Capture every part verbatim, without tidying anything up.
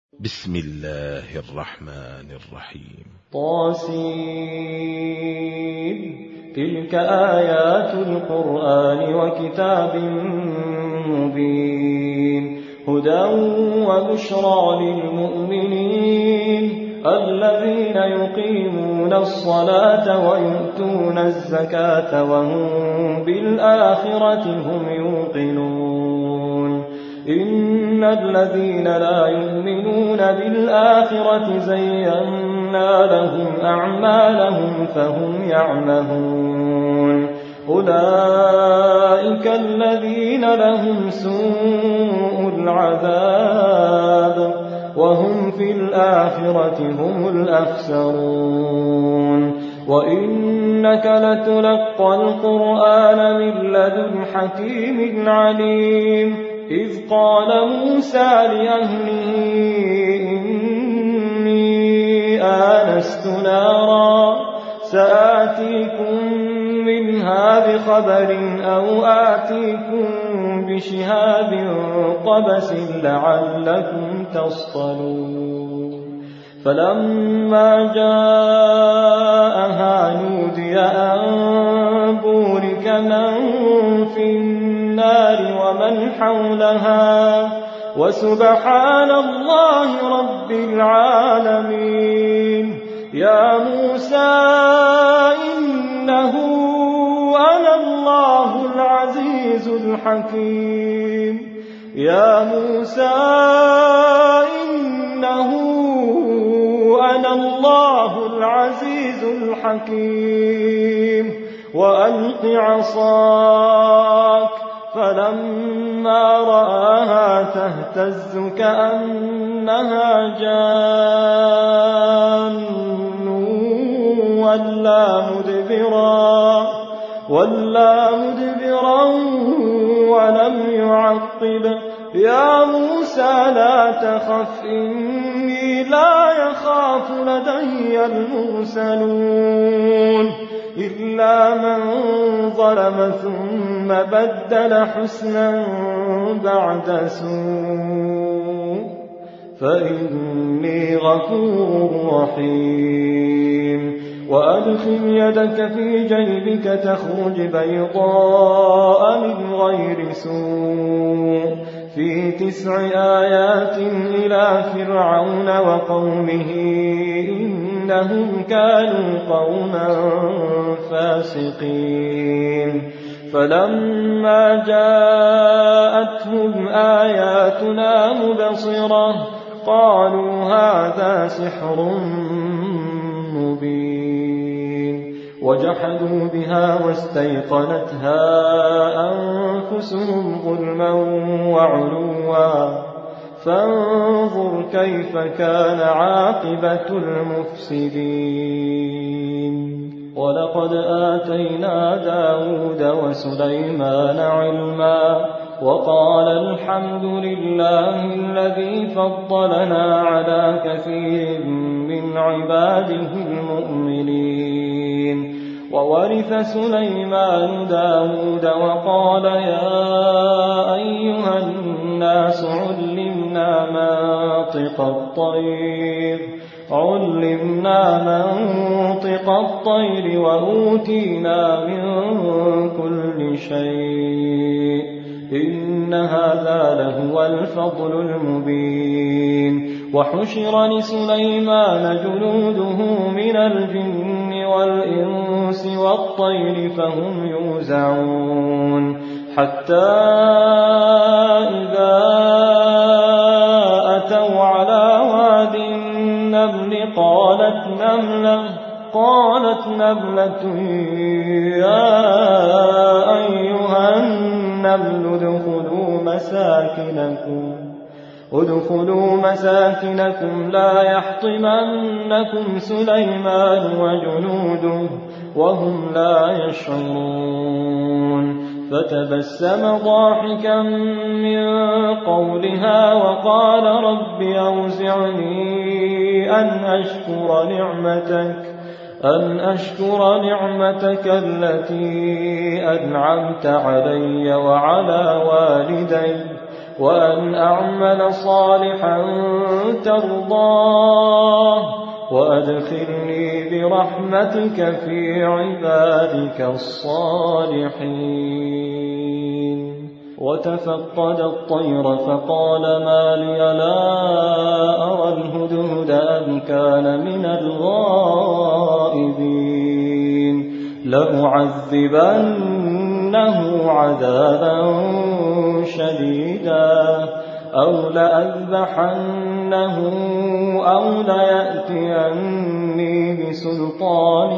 بسم الله الرحمن الرحيم. طاسين. تلك آيات القرآن وكتاب مبين، هدى وبشرى للمؤمنين الذين يقيمون الصلاة ويؤتون الزكاة وهم بالآخرة هم يوقنون. إن الذين لا يؤمنون بالآخرة زينا لهم أعمالهم فهم يعمهون. أولئك الذين لهم سوء العذاب وهم في الآخرة هم الأخسرون. وإنك لتلقى القرآن من لدن حكيم عليم. إذ قال موسى لأهله إني آنست نارا سآتيكم منها بخبر أو آتيكم بشهاب قبس لعلكم تصطلون. فلما جاءها نودي أن بورك من في النار ومن حولها وسبحان الله رب العالمين. يا موسى إنه أنا الله العزيز الحكيم. يا موسى إنه أنا الله العزيز الحكيم. وألق عصاك. فلما رآها تهتز كأنها جان ولا مدبرا ولا مدبرا ولم يعقب. يا موسى لا تخف إني لا يخاف لدي المرسلون إلا من ظلم ثم بدل حسنا بعد سوء فإني غفور رحيم. وأدخل يدك في جيبك تخرج بيضاء من غير سوء في تسع آيات إلى فرعون وقومه إنهم كانوا قوما فاسقين. فلما جاءتهم آياتنا مبصرة قالوا هذا سحر مبين. وجحدوا بها واستيقنتها أنفسهم ظلما وعلوا فانظر كيف كان عاقبة المفسدين. ولقد آتينا داود وسليمان علما وقال الحمد لله الذي فضلنا على كثير من عباده المؤمنين. وورث سليمان داود وقال يا أيها الناس علمنا منطق الطير علمنا منطق الطير وأوتينا من كل شيء إن هذا لهو الفضل المبين. وحشر لسليمان جنوده من الجن والإنس والطير فهم يوزعون حتى إذا أتوا على واد النمل قالت نملة قالت نملة يا أيها النمل ادخلوا مساكنكم ادخلوا مساكنكم لا يحطمنكم سليمان وجنوده وهم لا يشعرون. فتبسم ضاحكا من قولها وقال رب أوزعني أن أشكر نعمتك أن أشكر نعمتك التي أنعمت علي وعلى والدي وأن أعمل صالحا ترضاه وأدخلني برحمتك في عبادك الصالحين. وتفقد الطير فقال ما لي لا أرى الهدهد أم كان من الغائبين لأعذبنه عذابا شديدا أو لأذبحنه أو ليأتيني بسلطان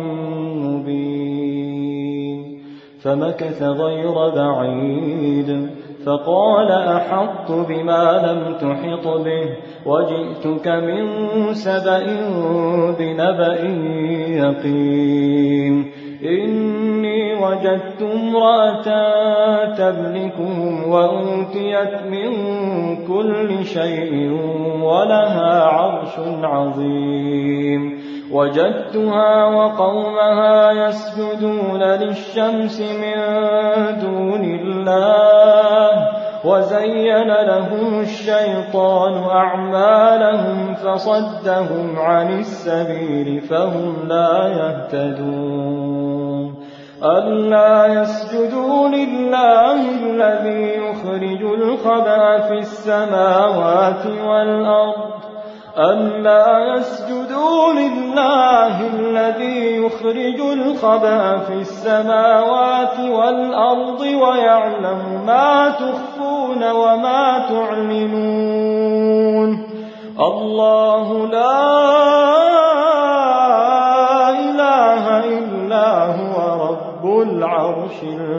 مبين. فمكث غير بعيد فقال أحطت بما لم تحط به وجئتك من سبأ بنبأ يقين. إني وجدت امرأة تملكهم وأوتيت من كل شيء ولها عرش عظيم. وجدتها وقومها يسجدون للشمس من دون الله وزين لهم الشيطان أعمالهم فصدهم عن السبيل فهم لا يهتدون. ألا يسجدوا لله الذي يخرج الخبأ في السماوات والأرض ألا يسجدوا لله الذي يخرج الخبأ في السماوات والأرض ويعلم ما تخفون وما تعلنون. الله لا إله إلا هو رب العرش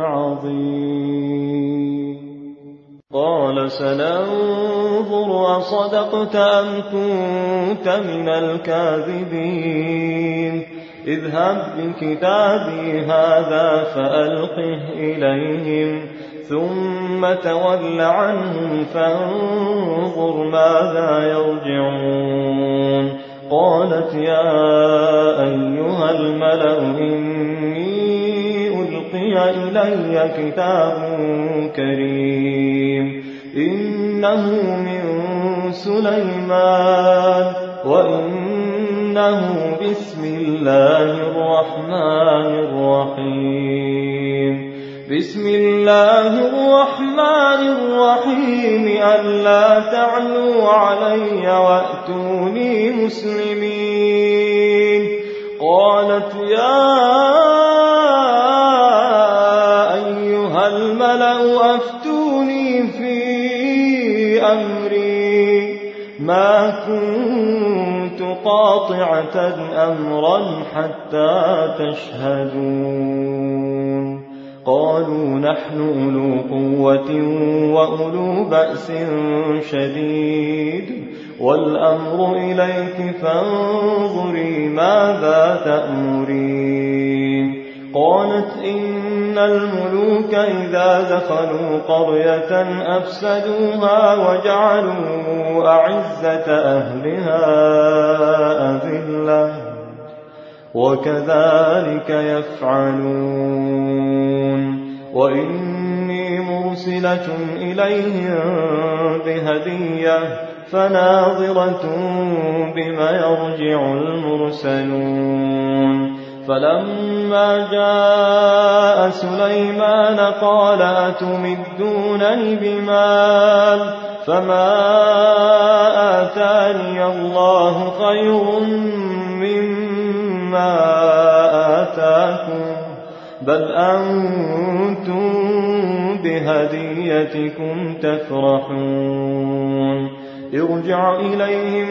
العظيم. قال سننظر أصدقت أم كنت من الكاذبين. اذهب بكتابي هذا فألقه إليهم ثم تول عنهم فانظر ماذا يرجعون. قالت يا أيها الملأ إني ألقي إلي كتاب كريم إنه من سليمان وإنه بسم الله الرحمن الرحيم بسم الله الرحمن الرحيم ألا تعلوا علي وأتوني مسلمين. قالت يا أيها الملأ أفتوني في أمري ما كنت قاطعة أمرا حتى تشهدون. قالوا نحن أولو قوة وأولو بأس شديد والأمر إليك فانظري ماذا تأمرين. قالت إن الملوك إذا دخلوا قرية أفسدوها وجعلوا أعزة أهلها أذلة وكذلك يفعلون. وإني مرسلة إليهم بهدية فناظرة بما يرجع المرسلون. فلما جاء سليمان قال أتمدونني بمال فما آتاني الله خير مما آتاكم بل أنتم بهديتكم تفرحون. ارجع إليهم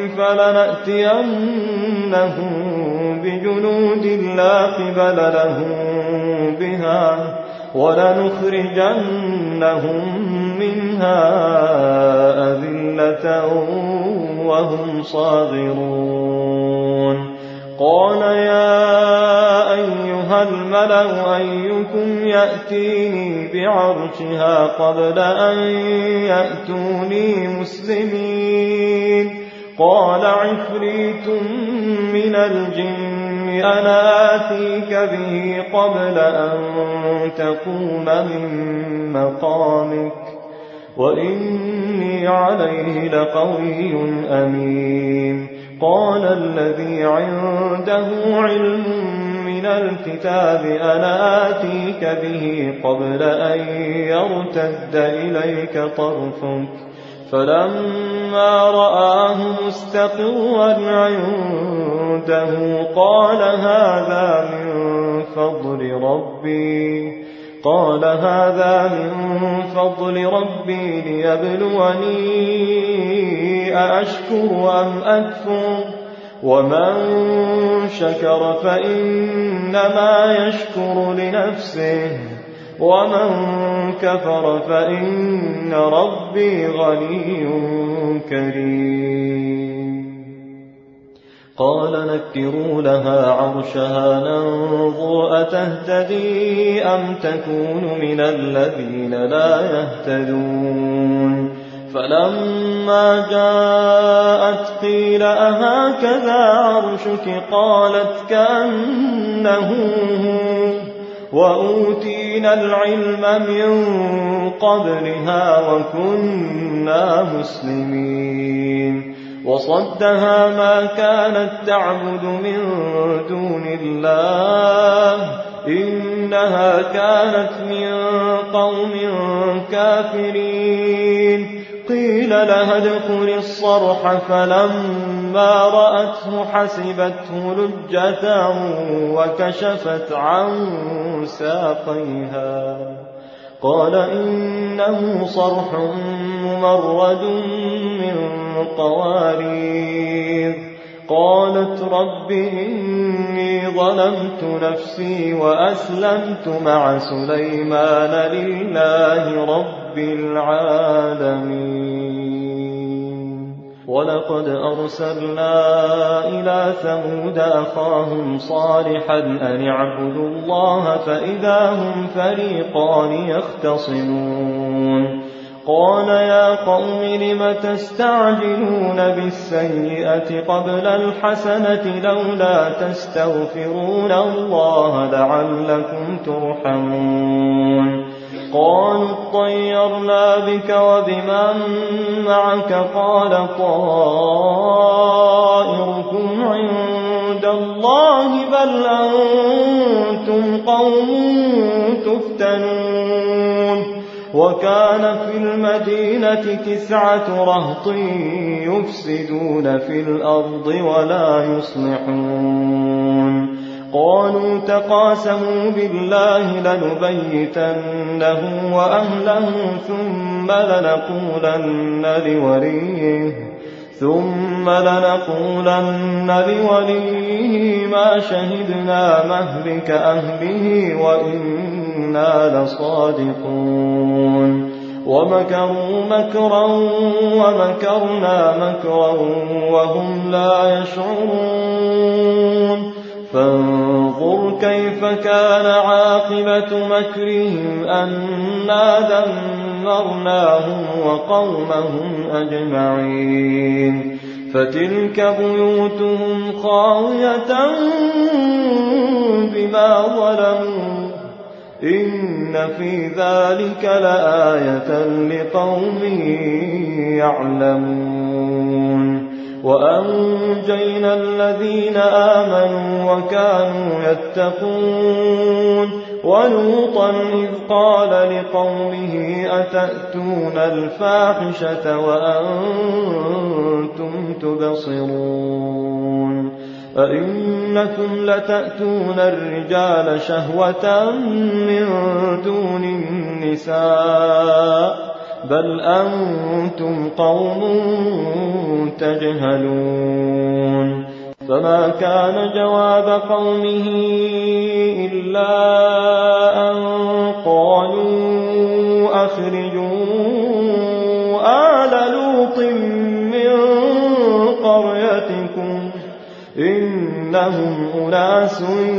فلنأتينهم بجنود لا قبل لهم بها ولنخرجنهم منها أذلة وهم صاغرون. قال يا أيها الملأ أيكم يأتيني بعرشها قبل أن يأتوني مسلمين. قال عفريت من الجن أنا آتيك به قبل أن تقوم من مقامك وإني عليه لقوي أمين. قال الذي عنده علم من الكتاب أنا آتيك به قبل أن يرتد إليك طرفك فلما رآه مستقرا عنده قال هذا من فضل ربي قال هذا من فضل ربي ليبلوني أأشكر أم أكفر ومن شكر فإنما يشكر لنفسه ومن كفر فإن ربي غني كريم. قال نكروا لها عرشها ننظر أتهتدي أم تكون من الذين لا يهتدون. فلما جاءت قيل أهكذا عرشك قالت كأنه وأوتينا العلم من قبلها وكنا مسلمين. وصدها ما كانت تعبد من دون الله إنها كانت من قوم كافرين. قيل لها ادخل الصرح فلما رأته حسبته لجة وكشفت عن ساقيها قال إنه صرح ممرد من قوارير. قالت رب إني ظلمت نفسي وأسلمت مع سليمان لله رب العالمين. ولقد أرسلنا إلى ثمود أخاهم صالحا أن اعبدوا الله فإذا هم فريقان يختصمون. قال يا قوم لم تستعجلون بالسيئة قبل الحسنة لولا تستغفرون الله لعلكم ترحمون. قالوا اطيرنا بك وبمن معك قال طائركم عند الله بل أنتم قوم تفتنون. وكان في المدينة تسعة رهط يفسدون في الأرض ولا يصلحون. قالوا تقاسموا بالله لنبيتنه وأهله ثم لنقولن لوليه ثم لنقولن لوليه ما شهدنا مهلك أهله وإنا لصادقون. ومكروا مكرا ومكرنا مكرا وهم لا يشعرون. فانظر كيف كان عاقبة مكرهم أنا دمرناهم وقومهم أجمعين. فتلك بيوتهم خاوية بما ظلموا إن في ذلك لآية لقوم يعلمون. وأنجينا الذين آمنوا وكانوا يتقون. ولوطا إذ قال لقومه أتأتون الفاحشة وأنتم تبصرون أئنكم لتأتون الرجال شهوة من دون النساء بل أنتم قوم تجهلون. فما كان جواب قومه إلا أن قالوا أخرجوا آل لوط من قريتكم إنهم أناس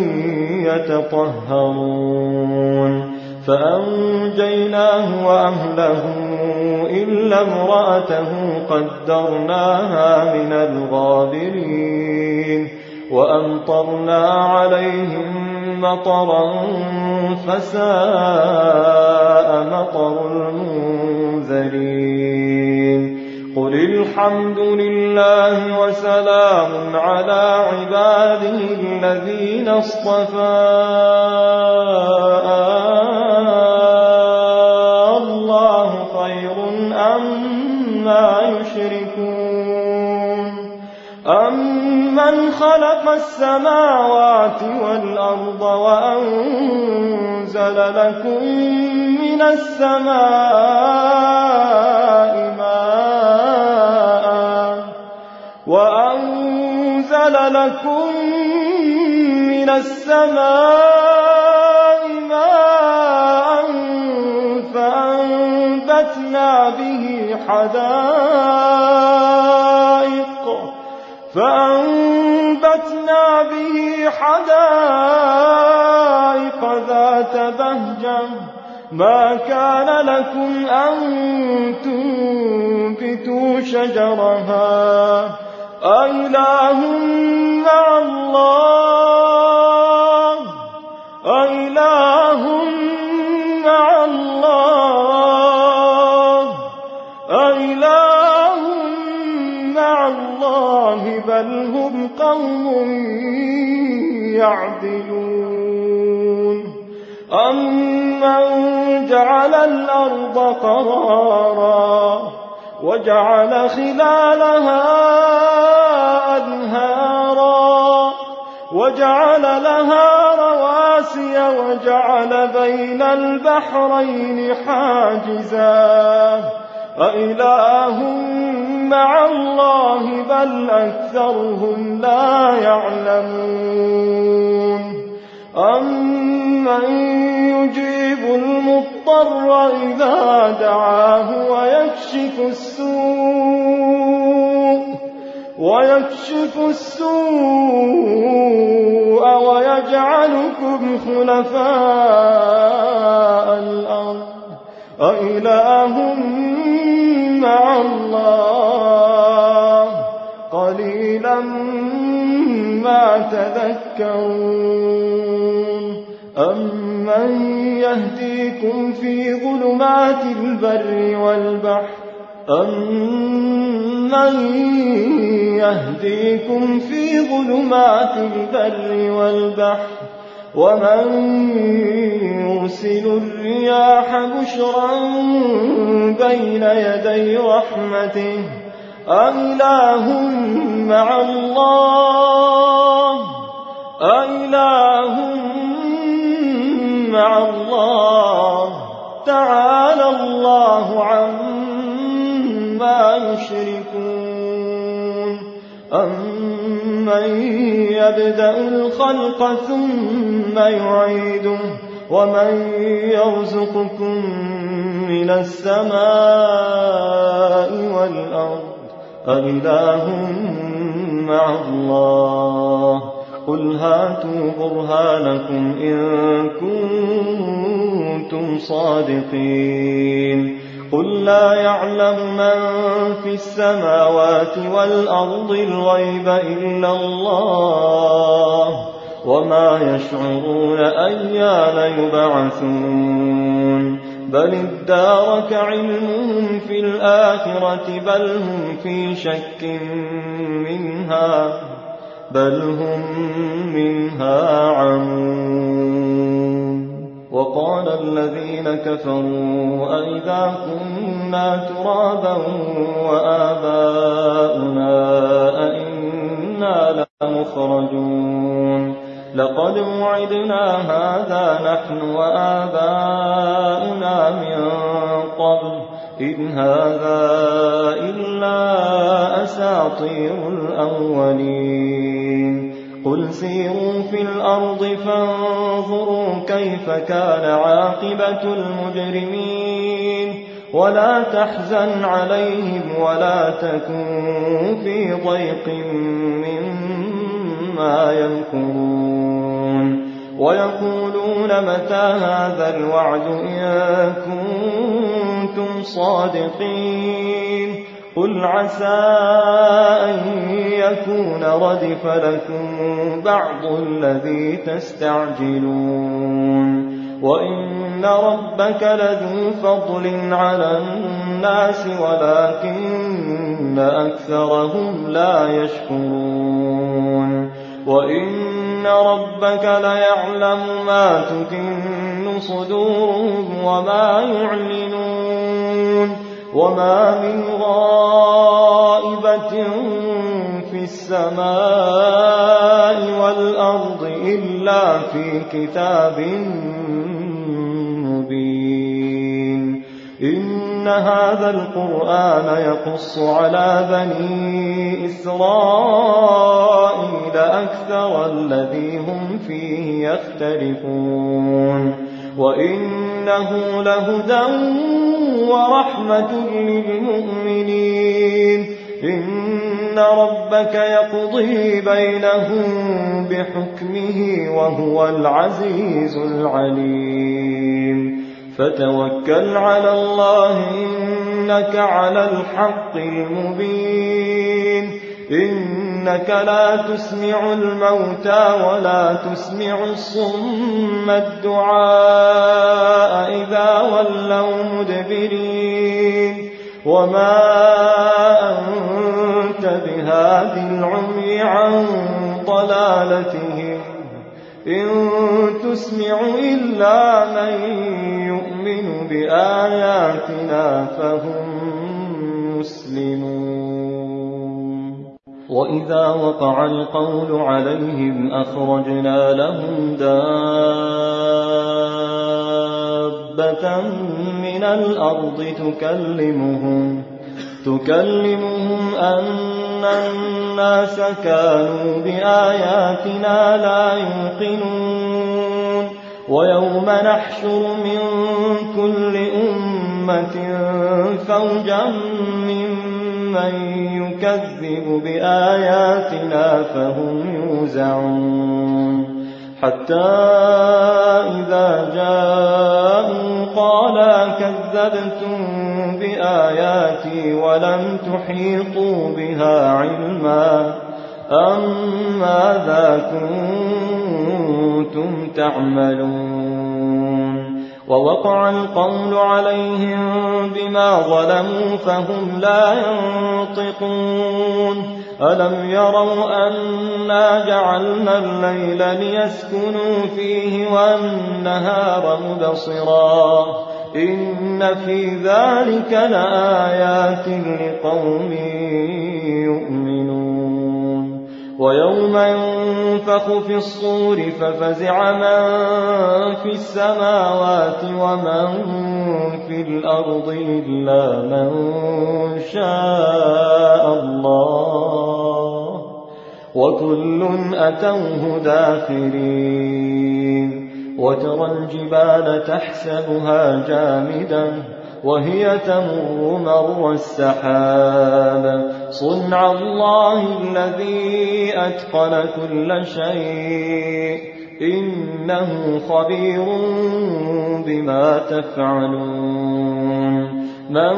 يتطهرون. فأنجيناه وأهله إلا امرأته قدرناها من الغابرين. وأمطرنا عليهم مطرا فساء مطر المنذرين. المنذرين قل الحمد لله وسلام على عباده الذين اصطفى الله خير أما يشركون أمن خلق السماوات والأرض وأنزل لكم من السماء ماء وأنزل لكم من السماء ماء فأنبتنا به حدائق فأنبتنا به حدائق ذات بهجة ما كان لكم أن تنبتوا شجرها أإله مع الله أإله مع الله أإله مع الله بل هم قوم يعدلون أمن جعل الأرض قرارا وجعل خلالها أنهارا وجعل لها رواسي وجعل بين البحرين حاجزا أإله مع الله بل أكثرهم لا يعلمون أمن يجيب المضطر إذا دعاه ويكشف السوء ويكشف السوء ويجعلكم خلفاء الأرض أإله مع الله قليلا ما تذكرون أمن يهديكم في ظلمات البر والبحر أمن يهديكم في ظلمات البر والبحر ومن يرسل الرياح بشرا بين يدي رحمته أإله مع الله أإله مع الله تعالى الله عما يشركون أمن يبدأ الخلق ثم يعيده ومن يرزقكم من السماء والأرض أإله مع الله قل هاتوا برهانكم إن كنتم صادقين قل لا يعلم من في السماوات والأرض الغيب إلا الله وما يشعرون أيان يبعثون بل ادارك علمهم في الآخرة بل هم في شك منها بل هم منها عمون وقال الذين كفروا أئذا كنا ترابا وآباؤنا أئنا لمخرجون لقد وعدنا هذا نحن وآباؤنا من قبل إن هذا إلا أساطير الأولين قل سيروا في الأرض فانظروا كيف كان عاقبة المجرمين ولا تحزن عليهم ولا تكن في ضيق مما يمكرون ويقولون متى هذا الوعد إن كنتم صادقين قل عسى أن يكون ردف لكم بعض الذي تستعجلون وإن ربك لذو فضل على الناس ولكن أكثرهم لا يشكرون وإن ربك ليعلم ما تكن صدورهم وما يعلنون وما من غائبة في السماء والأرض إلا في كتاب مبين إن هذا القرآن يقص على بني إسرائيل أكثر الذي هم فيه يختلفون وإنه لهدى ورحمة للمؤمنين إن ربك يقضي بينهم بحكمه وهو العزيز العليم فتوكل على الله إنك على الحق المبين إنك لا تسمع الموتى ولا تسمع الصم الدعاء إذا ولوا مدبرين وما أنت بهاد العمي عن ضلالتهم إن تسمع إلا من يؤمن بآياتنا فهم مسلمون وإذا وقع القول عليهم أخرجنا لهم دابة من الأرض تكلمهم تكلمهم أن الناس كانوا بآياتنا لا يوقنون ويوم نحشر من كل أمة فوجا ممن يكذب بآياتنا فهم يوزعون حتى إذا جاءوا قالا كذبتم بآياتي ولم تحيطوا بها علما أم ماذا كنتم تعملون ووقع القول عليهم بما ظلموا فهم لا ينطقون ألم يروا أنا جعلنا الليل ليسكنوا فيه والنهار مبصرا إن في ذلك لآيات لقوم يؤمنون ويوم ينفخ في الصور ففزع من في السماوات ومن في الأرض إلا من شاء الله وكل أتوه داخرين وترى الجبال تحسبها جامدة وهي تمر مر السحاب صنع الله الذي أتقن كل شيء إنه خبير بما تفعلون من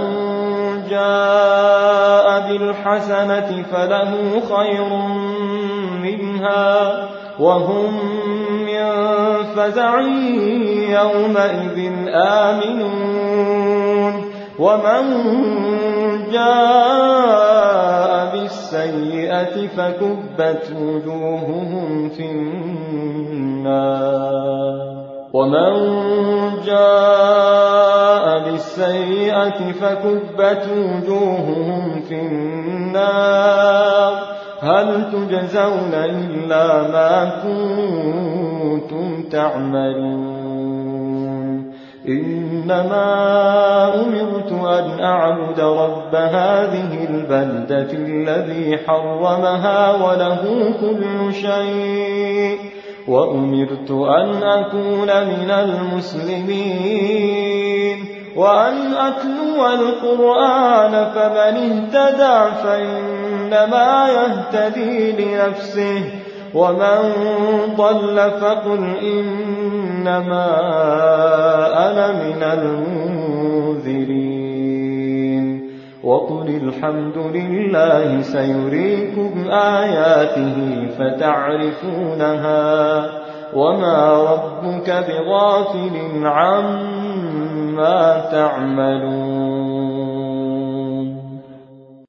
جاء بالحسنة فله خير منها وهم من فزع يومئذ آمنون ومن جاء بالسيئة فكبت وجوههم في النار ومن جاء بالسيئة فكبت وجوههم في النار هل تجزون إلا ما كنتم تعملون إنما أمرت أن أعبد رب هذه البلدة الذي حرمها وله كل شيء وأمرت أن أكون من المسلمين وأن أتلو القرآن فمن اهتدى فإنما يهتدي لنفسه ومن ضل فقل إنما أنا من المنذرين وقل الحمد لله سيريكم آياته فتعرفونها وما ربك بغافل عما تعملون